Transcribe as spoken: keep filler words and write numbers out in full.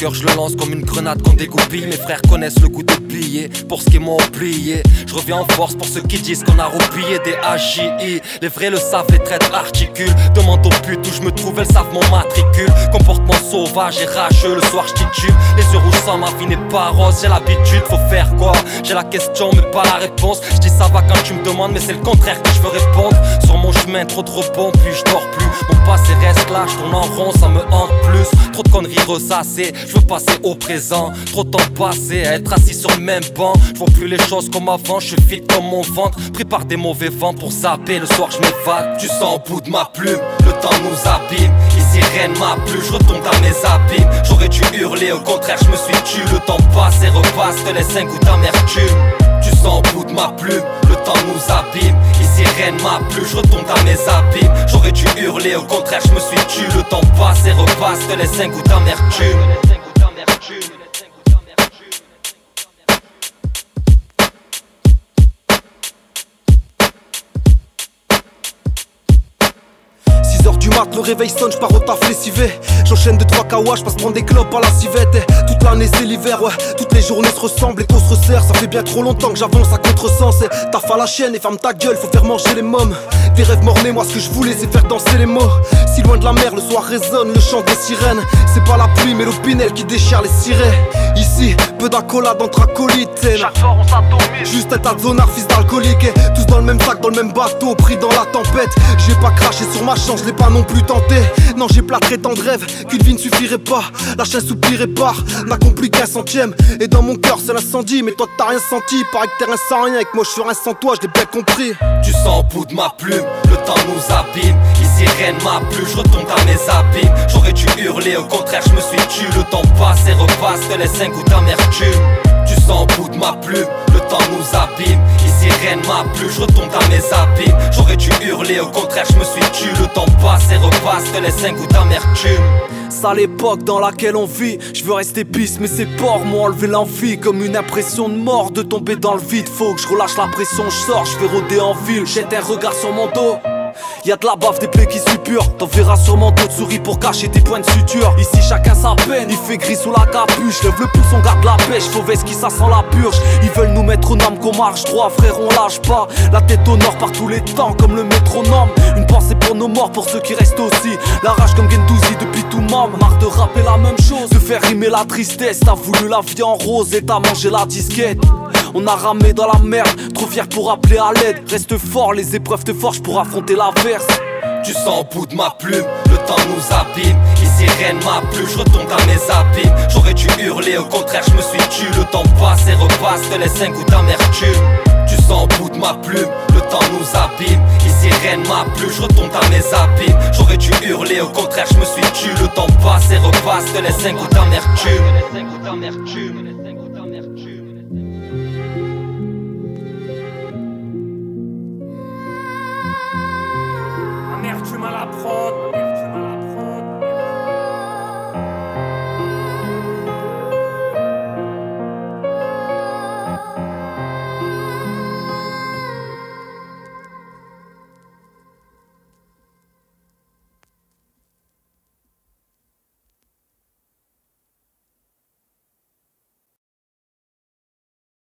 cœur je le lance comme une grenade qu'on dégoupille. Mes frères connaissent le goût des billets, pour ce qui m'ont oublié. Je reviens en force pour ceux qui disent qu'on a roupillé des A J I. Les vrais le savent, les traîtres articulent. Demande aux putes où je me trouve, elles savent mon matricule. Comportement sauvage et rageux, le soir je titube. Les yeux rouges sans ma vie n'est pas rose. J'ai l'habitude, faut faire quoi? J'ai la question mais pas la réponse. Je dis ça va quand tu me demandes mais c'est le contraire que je veux répondre. Sur mon chemin trop de rebond puis je dors plus. Mon passé reste là, je tourne en rond, ça me hante plus. Trop de conneries ressassées, je veux passer au présent. Trop de temps passé à être assis sur le même banc. Je vois plus les choses comme avant, je suis vide comme mon ventre. Pris par des mauvais vents pour zapper, le soir je m'évade. Tu sens au bout de ma plume, le temps nous abîme. Ici rien ne m'a plu, je retombe dans mes abîmes. J'aurais dû hurler, au contraire je me suis tué. Le temps passe et repasse, te laisse un goût d'amertume. Tu sens au bout de ma plume, le temps nous abîme. Ici rien ne m'a plu, je retombe dans mes abîmes. J'aurais dû hurler, au contraire je me suis tué. Le temps passe et repasse, te laisse un goût d'amertume. six heures du mat, le réveil sonne, j'pars au taf lessivé. J'enchaîne de trois kawas, j'passe prendre des clopes à la civette. Et toute l'année c'est l'hiver, ouais, toutes les journées se ressemblent et qu'on se resserre. Ça fait bien trop longtemps que j'avance à contresens. Et taf à la chaîne et ferme ta gueule, faut faire manger les mômes. Des rêves mornés, moi ce que je voulais c'est faire danser les mots. Si loin de la mer, le soir résonne le chant des sirènes. C'est pas la pluie mais l'opinel qui déchire les cirés. Ici, peu d'accolade entre acolytes. Chaque soir on s'atomise. Juste un tas de zonards, fils d'alcoolique. Et tous dans le même sac, dans le même bateau, pris dans la tempête. J'ai pas craché sur ma chance, je l'ai pas non plus tenté. Non, j'ai plâtré tant de rêves qu'une vie ne suffirait pas. La chaîne soupirait pas, n'accomplit qu'un centième. Et dans mon cœur c'est l'incendie, mais toi t'as rien senti. Pareil que t'es rien sans rien, et que moi je suis rien sans toi, je l'ai bien compris. Tu sens au bout de ma plume, le temps nous abîme. Ici rien ne m'a plu, je retombe dans mes abîmes. J'aurais dû hurler, au contraire je me suis tué. Le temps passe et repasse, te laisse un goût d'amertume. Tu sens au bout de ma plume, le temps nous abîme. Ici rien ne m'a plu, je retombe dans mes abîmes. J'aurais dû hurler, au contraire je me suis tué. Le temps passe et repasse, te laisse un goût d'amertume. Sale époque dans laquelle on vit. Je veux rester pisse mais ces porcs m'ont enlevé l'envie. Comme une impression de mort de tomber dans le vide. Faut que je relâche la pression, je sors, je vais rôder en ville. Jette un regard sur mon dos. Y'a de la bave, des plaies qui suppurent. T'en verras sûrement d'autres souris pour cacher tes points de suture. Ici chacun sa peine, il fait gris sous la capuche. Lève le pouce, on garde la pêche, mauvaise qui ça sent la purge. Ils veulent nous mettre aux normes qu'on marche droit, frère on lâche pas. La tête au nord par tous les temps comme le métronome. Une pensée pour nos morts, pour ceux qui restent aussi. La rage comme Gendouzi depuis tout môme. Marre de rapper la même chose, de faire rimer la tristesse. T'as voulu la vie en rose et t'as mangé la disquette. On a ramé dans la merde, trop fier pour appeler à l'aide. Reste fort, les épreuves te forgent pour affronter l'averse. Tu sens au bout de ma plume, le temps nous abîme. Ici rien ne m'a plu, je retombe dans mes abîmes. J'aurais dû hurler, au contraire je me suis tué. Le temps passe et repasse, te laisse un goût d'amertume. Tu sens au bout de ma plume, le temps nous abîme. Ici rien ne m'a plu, je retombe dans mes abîmes. J'aurais dû hurler, au contraire je me suis tué. Le temps passe et repasse, te laisse un goût d'amertume. Amertume à la prendre.